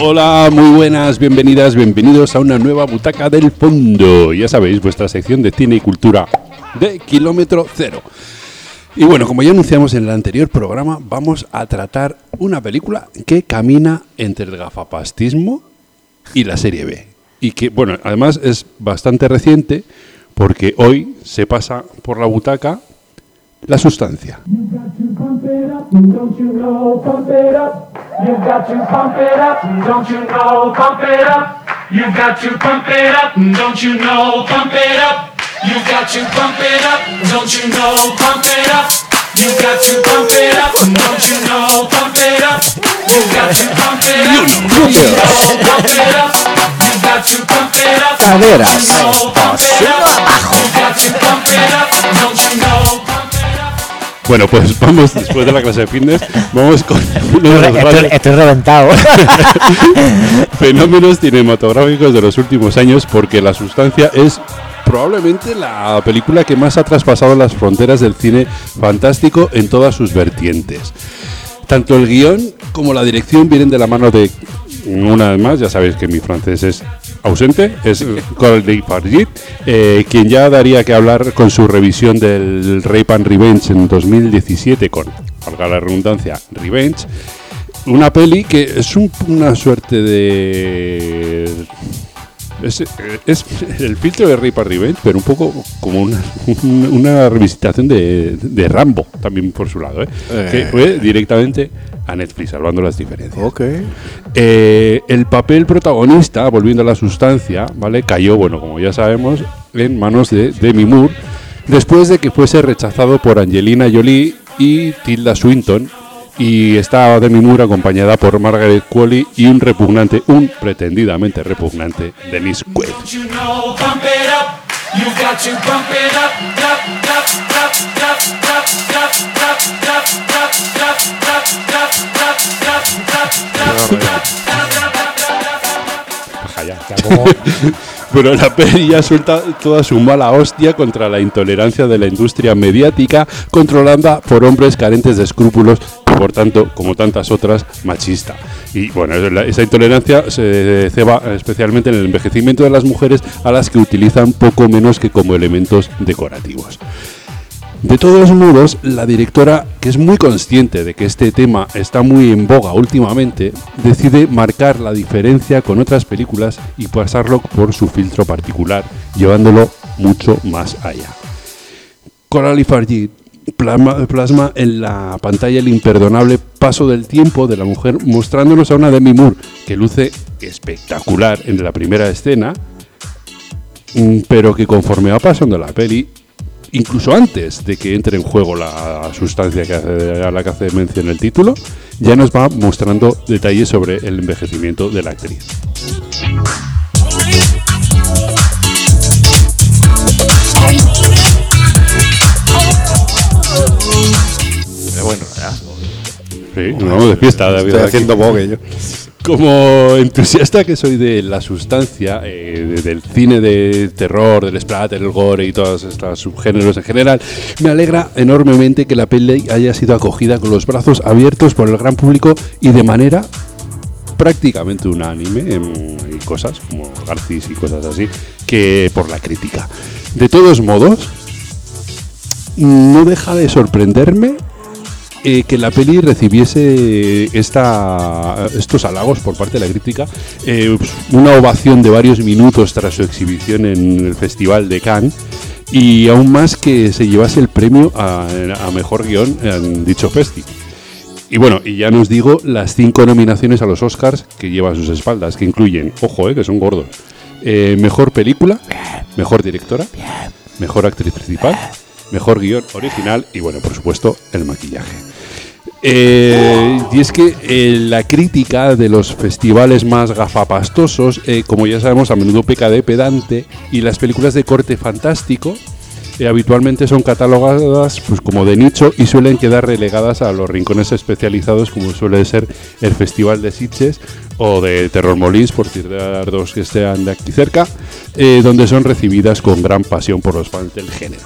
Hola, muy buenas, bienvenidas, bienvenidos a una nueva Butaca del Fondo. Ya sabéis, vuestra sección de cine y cultura de Kilómetro Cero. Y bueno, como ya anunciamos en el anterior programa, vamos a tratar una película que camina entre el gafapastismo y la serie B. Y que, bueno, además es bastante reciente porque hoy se pasa por la butaca La Sustancia. Caderas. Bueno, pues vamos, después de la clase de fitness, vamos con uno de los Estoy, grandes estoy reventado. fenómenos cinematográficos de los últimos años, porque La Sustancia es probablemente la película que más ha traspasado las fronteras del cine fantástico en todas sus vertientes. Tanto el guión como la dirección vienen de la mano de, una vez más, ya sabéis que mi francés es ausente, es Coralie Farjit, eh, quien ya daría que hablar con su revisión del Rape and Revenge en dos mil diecisiete con, valga la redundancia, Revenge. Una peli que es un- una suerte de... Es, es el filtro de Rape and Revenge, pero un poco como una, una revisitación de, de Rambo, también por su lado, ¿eh? Eh. Que fue directamente a Netflix, salvando las diferencias. Ok. Eh, el papel protagonista, volviendo a La Sustancia, ¿vale? Cayó, bueno, como ya sabemos, en manos de Demi Moore, después de que fuese rechazado por Angelina Jolie y Tilda Swinton. Y está Demi Moore acompañada por Margaret Qualley y un repugnante, un pretendidamente repugnante Dennis Quaid. Baja ya. Ya como- Bueno, la peli ya suelta toda su mala hostia contra la intolerancia de la industria mediática, controlada por hombres carentes de escrúpulos y, por tanto, como tantas otras, machista. Y bueno, la- esa intolerancia se ceba especialmente en el envejecimiento de las mujeres, a las que utilizan poco menos que como elementos decorativos. De todos modos, la directora, que es muy consciente de que este tema está muy en boga últimamente, decide marcar la diferencia con otras películas y pasarlo por su filtro particular, llevándolo mucho más allá. Coralie Farjit plasma, plasma en la pantalla el imperdonable paso del tiempo de la mujer, mostrándonos a una Demi Moore que luce espectacular en la primera escena, mm, pero que conforme va pasando la peli, incluso antes de que entre en juego la sustancia que hace, a la que hace mención el título, ya nos va mostrando detalles sobre el envejecimiento de la actriz. Pero bueno, ya. Sí, nos vamos de fiesta, David. Estoy aquí. haciendo bogue yo. Como entusiasta que soy de la sustancia, eh, de- del cine de terror, del splatter, el gore y todos estos subgéneros en general, me alegra enormemente que la peli haya sido acogida con los brazos abiertos por el gran público y de manera prácticamente unánime. En, hay cosas como Garcis y cosas así, que por la crítica. De todos modos, no deja de sorprenderme eh, que la peli recibiese esta, estos halagos por parte de la crítica, eh, pues, una ovación de varios minutos tras su exhibición en el Festival de Cannes, y aún más que se llevase el premio a, a mejor guión en dicho festi. Y bueno, y ya nos digo las cinco nominaciones a los Oscars que lleva a sus espaldas, que incluyen, ojo, eh, que son gordos, eh, mejor película, mejor directora, mejor actriz principal, mejor guión original y, bueno, por supuesto, el maquillaje. Eh, y es que eh, la crítica de los festivales más gafapastosos, eh, como ya sabemos, a menudo peca de pedante, y las películas de corte fantástico eh, habitualmente son catalogadas pues, como de nicho y suelen quedar relegadas a los rincones especializados, como suele ser el Festival de Sitges o de Terror Molins, por citar dos que estén de aquí cerca, eh, donde son recibidas con gran pasión por los fans del género.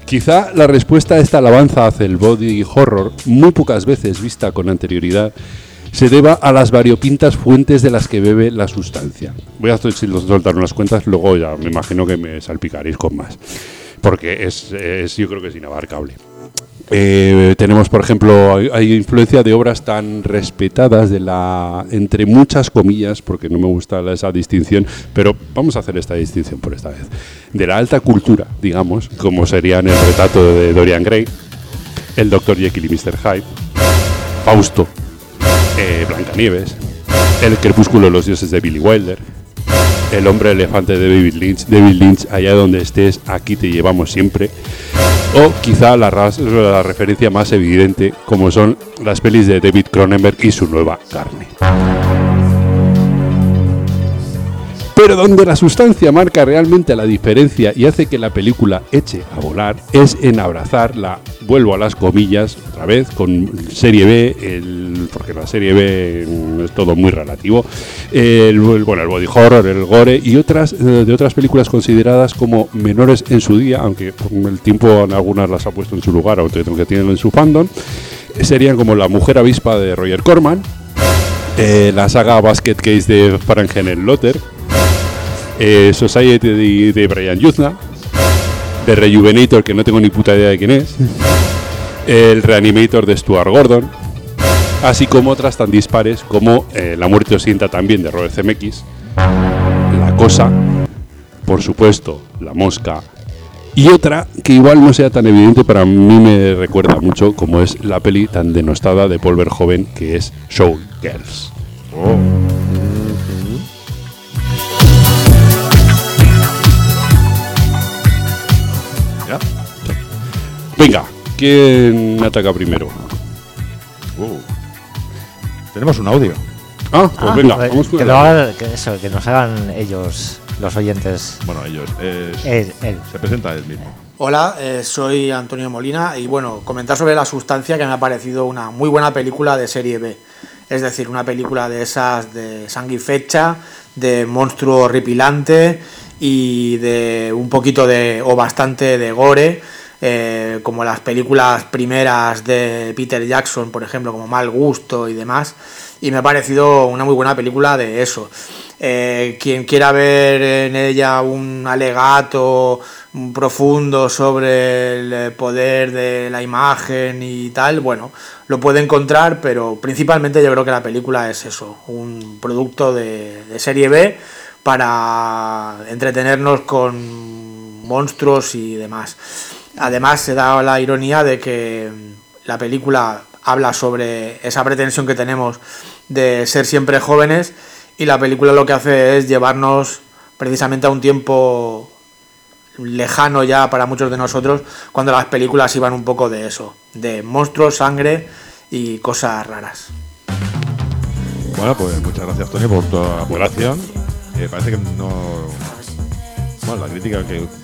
Quizá la respuesta a esta alabanza hacia el body horror, muy pocas veces vista con anterioridad, se deba a las variopintas fuentes de las que bebe la sustancia. Voy a soltar unas cuentas, luego ya me imagino que me salpicaréis con más, porque es, es yo creo que es inabarcable. Eh, tenemos, por ejemplo, hay, hay influencia de obras tan respetadas de la, entre muchas comillas, porque no me gusta esa distinción, pero vamos a hacer esta distinción por esta vez, de la alta cultura, digamos, como serían el retrato de Dorian Gray, el doctor Jekyll y mister Hyde, Fausto, eh, Blancanieves, el crepúsculo de los dioses de Billy Wilder, el hombre elefante de David Lynch, David Lynch, allá donde estés, aquí te llevamos siempre. O quizá la, ras, la referencia más evidente, como son las pelis de David Cronenberg y su nueva carne. Pero donde la sustancia marca realmente la diferencia y hace que la película eche a volar es en abrazar la, vuelvo a las comillas otra vez, con serie B, el, porque la serie B es todo muy relativo, el, el, bueno, el body horror, el gore y otras de otras películas consideradas como menores en su día, aunque con el tiempo en algunas las ha puesto en su lugar, aunque tienen en su fandom, serían como La mujer avispa de Roger Corman, eh, la saga Basket Case de Frank Henenlotter, Eh, Society de, de Brian Yuzna, The Rejuvenator, que no tengo ni puta idea de quién es, el Reanimator de Stuart Gordon, así como otras tan dispares como eh, La muerte os sienta también de Robert Zemeckis, La cosa, por supuesto, La mosca, y otra que igual no sea tan evidente, pero a mí me recuerda mucho, como es la peli tan denostada de Paul Verhoeven, que es Showgirls. Oh. ¿Ya? Venga, ¿quién ataca primero? Uh. Tenemos un audio. Ah, pues Ah, venga, que, vamos con que el lo audio. hagan- que eso, que nos hagan ellos, los oyentes. Bueno, ellos. es- Él, él. Se presenta él mismo. Hola, eh, soy Antonio Molina y bueno, comentar sobre La sustancia, que me ha parecido una muy buena película de serie B. Es decir, una película de esas de sanguifecha, de monstruo horripilante y de un poquito de, o bastante de gore, eh, como las películas primeras de Peter Jackson, por ejemplo, como Mal Gusto y demás. Y me ha parecido una muy buena película de eso. Eh, quien quiera ver en ella un alegato profundo sobre el poder de la imagen y tal, bueno, lo puede encontrar, pero principalmente yo creo que la película es eso, un producto de, de serie B para entretenernos con monstruos y demás. Además se da la ironía de que la película habla sobre esa pretensión que tenemos de ser siempre jóvenes, y la película lo que hace es llevarnos precisamente a un tiempo lejano ya para muchos de nosotros, cuando las películas iban un poco de eso, de monstruos, sangre y cosas raras. Bueno, pues muchas gracias, Tony, por tu aportación. Eh, parece que no. Bueno, la crítica que, que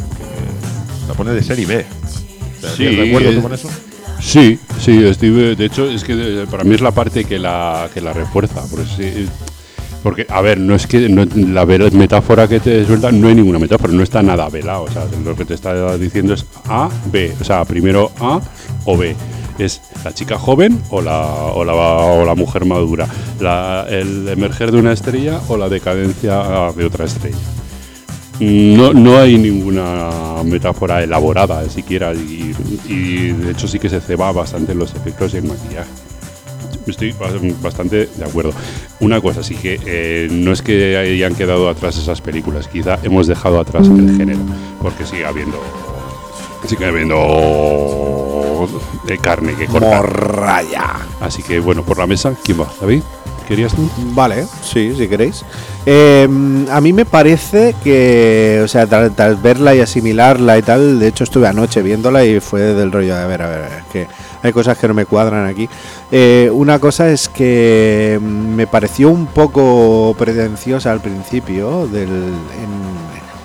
la pone de serie B. O sea, Sí, ¿tienes recuerdo es- tú con eso? Sí, sí, estoy, de hecho es que de- para mí es la parte que la que la refuerza, porque, sí, porque a ver, no es que no, la ver- metáfora que te suelta, no hay ninguna metáfora, no está nada velado, o sea, lo que te está diciendo es A, B, o sea, primero A o B. Es la chica joven o la, o la, o la mujer madura, la, el emerger de una estrella o la decadencia de otra estrella. No, no hay ninguna metáfora elaborada siquiera, y, y de hecho sí que se ceba bastante en los efectos y el maquillaje. Estoy ba- bastante de acuerdo. Una cosa sí que eh, no es que hayan quedado atrás esas películas, quizá hemos dejado atrás el género, porque sigue habiendo sigue habiendo de carne que cortar. Morralla. Así que bueno, por la mesa, ¿quién va? ¿David? ¿Querías tú? Vale, sí, si queréis. Eh, a mí me parece que, o sea, tras, tras verla y asimilarla y tal, de hecho estuve anoche viéndola y fue del rollo de, a ver, a ver, es que hay cosas que no me cuadran aquí. Eh, una cosa es que me pareció un poco pretenciosa al principio, del, en-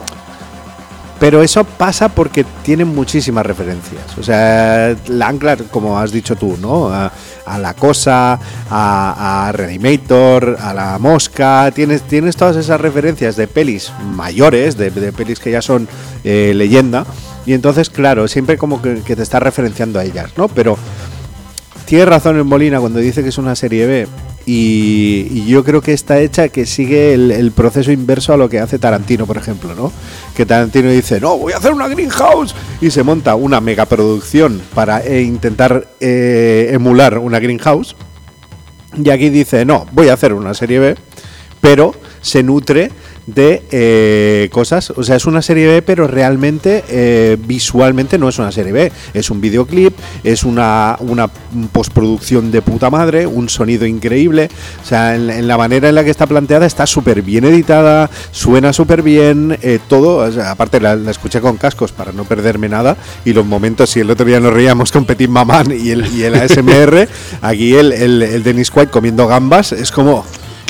pero eso pasa porque tienen muchísimas referencias. O sea, la ancla, como has dicho tú, ¿no? A, a La cosa, a, a Reanimator, a La mosca. Tienes, tienes todas esas referencias de pelis mayores, de, de pelis que ya son eh, leyenda. Y entonces, claro, siempre como que, que te está referenciando a ellas, ¿no? Pero tiene razón en Molina cuando dice que es una serie B. Y, y yo creo que está hecha que sigue el, el proceso inverso a lo que hace Tarantino, por ejemplo, ¿no? Que Tarantino dice, no, voy a hacer una Greenhouse, y se monta una megaproducción para eh, intentar eh, emular una Greenhouse. Y aquí dice, no, voy a hacer una serie B, pero se nutre de eh, cosas, o sea, es una serie B, pero realmente eh, visualmente no es una serie B, es un videoclip, es una, una postproducción de puta madre, un sonido increíble, o sea, en, en la manera en la que está planteada está súper bien editada, suena súper bien, eh, todo, o sea, aparte la, la escuché con cascos para no perderme nada, y los momentos, si el otro día nos reíamos con Petit Maman y el, y el A S M R, aquí el, el, el Dennis Quaid comiendo gambas es como...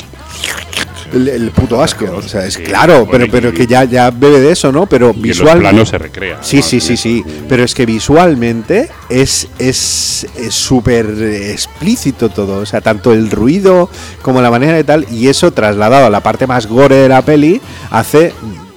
El, el puto asco, o sea, es Sí, claro, bueno, pero y- pero que ya ya bebe de eso, ¿no? Pero Y en los visualmente planos se recrea. Sí, sí, sí, sí, pero es que visualmente es es es súper explícito todo, o sea, tanto el ruido como la manera de tal, y eso trasladado a la parte más gore de la peli hace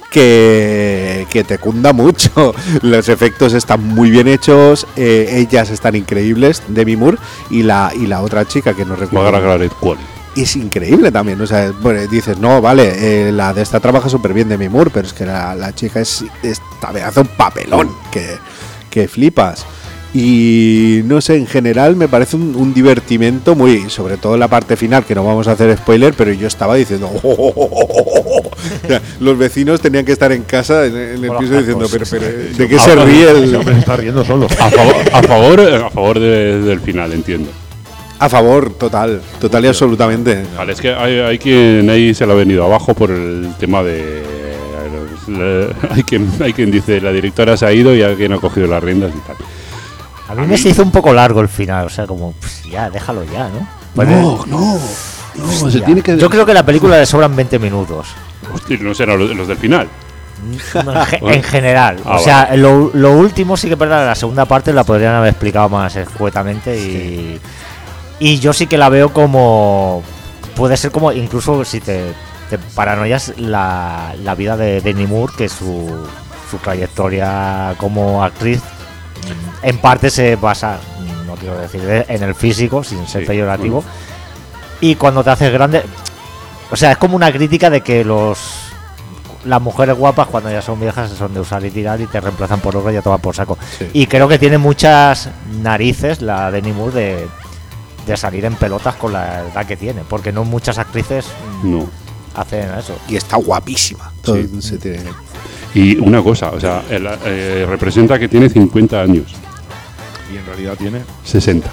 que, que te cunda mucho. Los efectos están muy bien hechos, eh, ellas están increíbles, Demi Moore y la y la otra chica que no recuerdo. Margaret Qualley. Es increíble también, o sea, bueno, dices, no, vale, eh, la de esta trabaja súper bien de mi Moore, pero es que la, la chica es, esta vez hace un papelón que, que flipas. Y no sé, en general me parece un, un divertimento muy, sobre todo en la parte final, que no vamos a hacer spoiler, pero yo estaba diciendo, oh, oh, oh, oh, oh. O sea, los vecinos tenían que estar en casa, en, en el Con piso, los diciendo, pero, cascos. pero ¿de qué se ríe Ese hombre se el...? está riendo solo. A favor, a favor, a favor de- del final, entiendo. A favor, total, total y absolutamente. Vale, es que hay, hay quien ahí se lo ha venido abajo por el tema de. le- Hay quien, hay quien dice la directora se ha ido y hay quien ha cogido las riendas y tal. A mí me se hizo un poco largo el final, o sea, como, pues, ya, déjalo ya, ¿no? Pues, No, no, no, se hostia. tiene que. Yo creo que la película le sobran veinte minutos. Hostia, no serán los, los del final. No, en, ge- en general. Ah, o sea, lo, lo último sí que es verdad, la segunda parte la podrían haber explicado más escuetamente y, y yo sí que la veo como... Puede ser como, incluso si te, te paranoias la, la vida de Demi Moore, que su, su trayectoria como actriz en parte se basa, no quiero decir, en el físico, sin ser Sí, peyorativo. bueno. Y cuando te haces grande... O sea, es como una crítica de que los... Las mujeres guapas cuando ya son viejas son de usar y tirar y te reemplazan por otro y ya toman por saco. Sí. Y creo que tiene muchas narices la Demi Moore de, de salir en pelotas con la edad que tiene, porque no muchas actrices mm, No. hacen eso. Y está guapísima. Todo se tiene- Y una cosa, o sea, el- eh, representa que tiene cincuenta años. Y en realidad tiene. sesenta.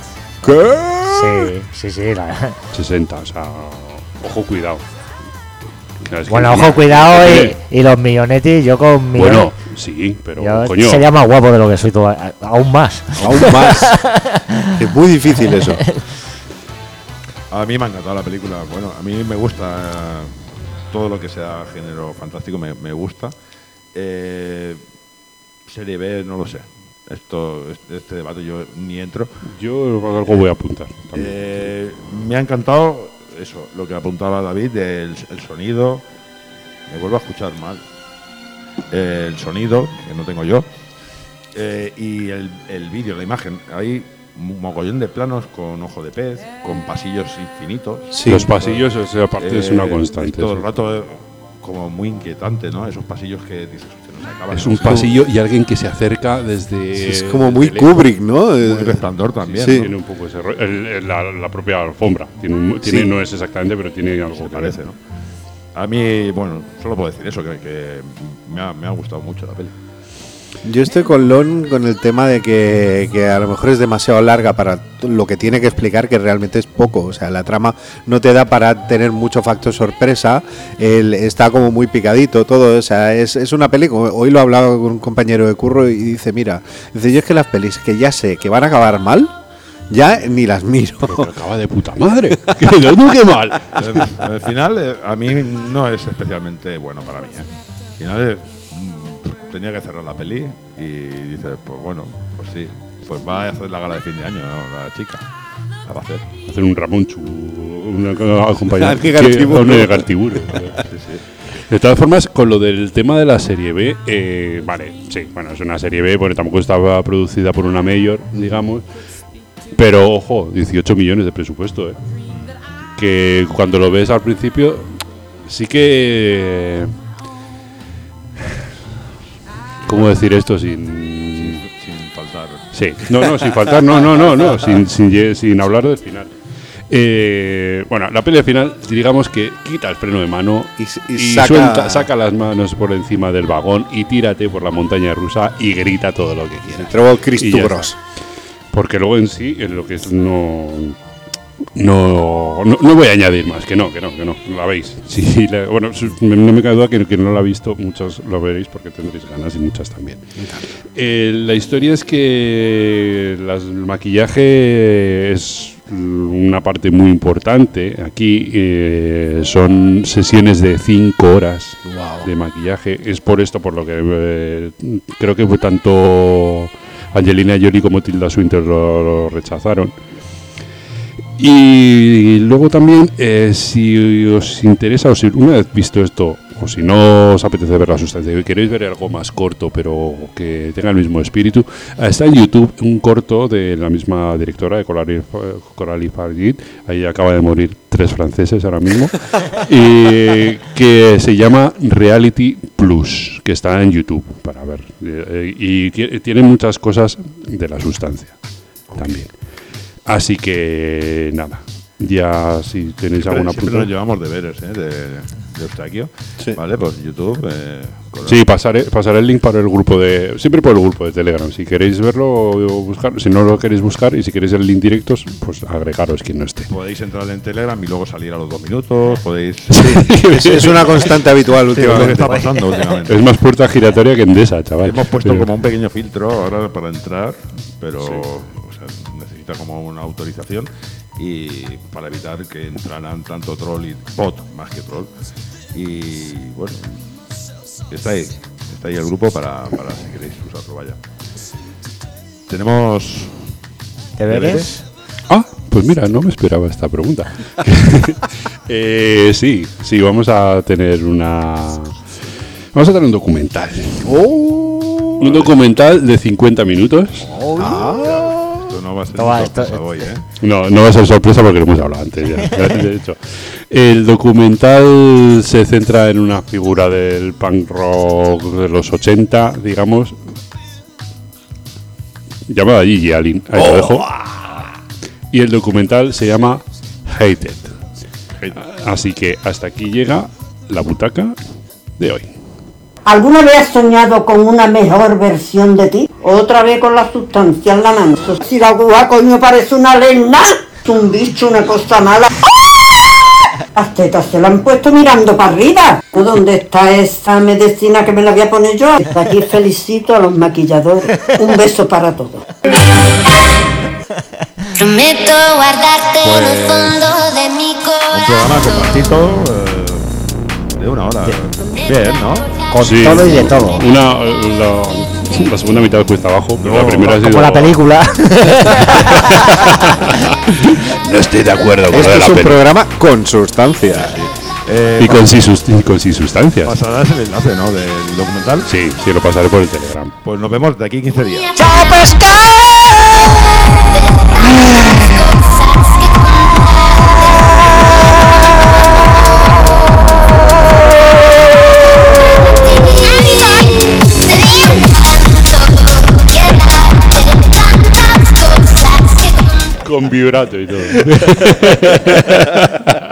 Sí, sí, sí. la- sesenta, o sea, ojo, cuidado. Claro, es que Bueno, encima- ojo, cuidado tiene- y, y los millonetti, yo con millones... Bueno, sí, pero yo coño. sería más guapo de lo que soy todo, a- aún más. Aún más. Es muy difícil eso. A mí me ha encantado la película. Bueno, a mí me gusta eh, todo lo que sea género fantástico, me, me gusta. Eh, serie B, no lo sé. Esto, este, este debate yo ni entro. Yo algo voy a apuntar. también. Eh, me ha encantado eso, lo que apuntaba David, del el sonido. Me vuelvo a escuchar mal. Eh, el sonido, que no tengo yo. Eh, y el, el vídeo, la imagen. Hay un mogollón de planos con ojo de pez, con pasillos infinitos. Sí. Los pasillos, o sea, aparte es una Eh, constante. Todo el sí. rato eh, como muy inquietante, ¿no? Esos pasillos que dices, "Hostia, no se acaban". Es un pasillo y alguien que se acerca desde. Es como muy desde lejos. Kubrick, ¿no? Muy Eh, resplandor también. Sí. ¿no? Tiene un poco ese rollo. El- el- la, la propia alfombra. Tiene, un- tiene- Sí. No es exactamente, pero tiene algo Se que parece, ver. ¿no? A mí, bueno, solo puedo decir eso, que, que me, ha, me ha gustado mucho la peli. Yo estoy con Lon con el tema de que, que a lo mejor es demasiado larga para lo que tiene que explicar, que realmente es poco. O sea, la trama no te da para tener mucho factor sorpresa. El, está como muy picadito todo. O sea, es, es una peli. Como hoy lo hablaba con un compañero de curro y dice: Mira, dice, yo es que las pelis que ya sé que van a acabar mal, ya ni las miro. Pero que acaba de puta madre. Que no, no, qué mal. El, el final, eh, a mí no es especialmente bueno para mí. ¿eh? Al final, eh, mm, tenía que cerrar la peli y dices, pues bueno, pues sí, pues va a hacer la gala de fin de año, ¿no? La chica. La va a hacer. Hacer un Ramonchu. Una acompañante. Amiga Gartiburu. de Gartiburu. Sí, sí. De todas formas, con lo del tema de la serie B, eh, vale, sí, bueno, es una serie B, porque tampoco estaba producida por una mayor, digamos, pero ojo, dieciocho millones de presupuesto, ¿eh? Que cuando lo ves al principio, sí que... ¿Cómo decir esto sin...? Sin, sin faltar. Sí, no, no, sin faltar, no, no, no, no, sin, sin, sin hablar del final. Eh, bueno, la pelea final, digamos que quita el freno de mano y, y, y saca... Suelta, saca las manos por encima del vagón y tírate por la montaña rusa y grita todo lo que quieras. Trevor Christubros. Porque luego en sí, en lo que es no, no, no, no voy a añadir más, que no, que no, que no, la veis. Sí, la, bueno, no me cabe duda que, que no la ha visto, muchos lo veréis porque tendréis ganas y muchas también. Eh, la historia es que las, el maquillaje es una parte muy importante. Aquí eh, son sesiones de cinco horas wow. de maquillaje. Es por esto por lo que eh, creo que fue tanto Angelina Jolie como Tilda Swinton lo, lo rechazaron. Y luego también, eh, si os interesa, o si una vez visto esto, o si no os apetece ver la sustancia y queréis ver algo más corto, pero que tenga el mismo espíritu, está en YouTube un corto de la misma directora, de Coralie, Coralie Fargit, ahí acaba de morir tres franceses ahora mismo, y que se llama Reality Plus, que está en YouTube para ver. Eh, y t- tiene muchas cosas de la sustancia también. Así que nada, ya si tenéis siempre, alguna siempre pregunta. nos llevamos deberes, ¿eh? de, de Eustaquio, sí. ¿vale? Pues YouTube. Eh, sí, pasaré, pasaré el link para el grupo de, siempre por el grupo de Telegram. Si queréis verlo o buscar, si no lo queréis buscar y si queréis el link directos, pues agregaros quien no esté. Podéis entrar en Telegram y luego salir a los dos minutos. Podéis. Sí, es, es una constante habitual sí, últimamente. lo que está pasando últimamente. Es más puerta giratoria que Endesa, chaval. Hemos puesto Pero, como un pequeño filtro ahora para entrar, pero Sí. o sea, necesita como una autorización y para evitar que entraran tanto troll y bot más que troll. Y bueno, está ahí, está ahí el grupo para, para si queréis usarlo, vaya. Tenemos ¿Deberes? Ah, pues mira, no me esperaba esta pregunta. eh, sí, sí, vamos a tener una... Vamos a tener un documental. Oh. Un documental de cincuenta minutos. Oh. Ah, esto no va a ser Toma, una esto- sorpresa hoy, ¿eh? No, no va a ser sorpresa porque lo hemos hablado antes ya. De hecho, el documental se centra en una figura del punk rock de los ochenta, digamos, llamada Gigi Allen. Ahí lo dejo. Y el documental se llama Hated. Así que hasta aquí llega la butaca de hoy. ¿Alguna vez has soñado con una mejor versión de ti? Otra vez con la sustancia en la mano. Si la aguja coño parece una lena, es un bicho, una cosa mala. Las tetas se la han puesto mirando para arriba. ¿Dónde está esa medicina que me la voy a poner yo? Desde aquí felicito a los maquilladores. Un beso para todos. Prometo guardarte en el fondo de mi Un programa corazón. compactito eh, de una hora. Bien, ¿no? Con Sí, todo y de todo. Una, eh, la, la segunda mitad cuesta abajo, pero la primera ha sido... Como la película. No estoy de acuerdo con Esto lo de es la un peli. programa con sustancia. Eh, Y con sí, sus- y con sí sustancias. pasarás el enlace, ¿no? Del documental. Sí, sí, lo pasaré por el Telegram. Pues nos vemos de aquí a quince días. ¡Chao, Con vibrato y todo.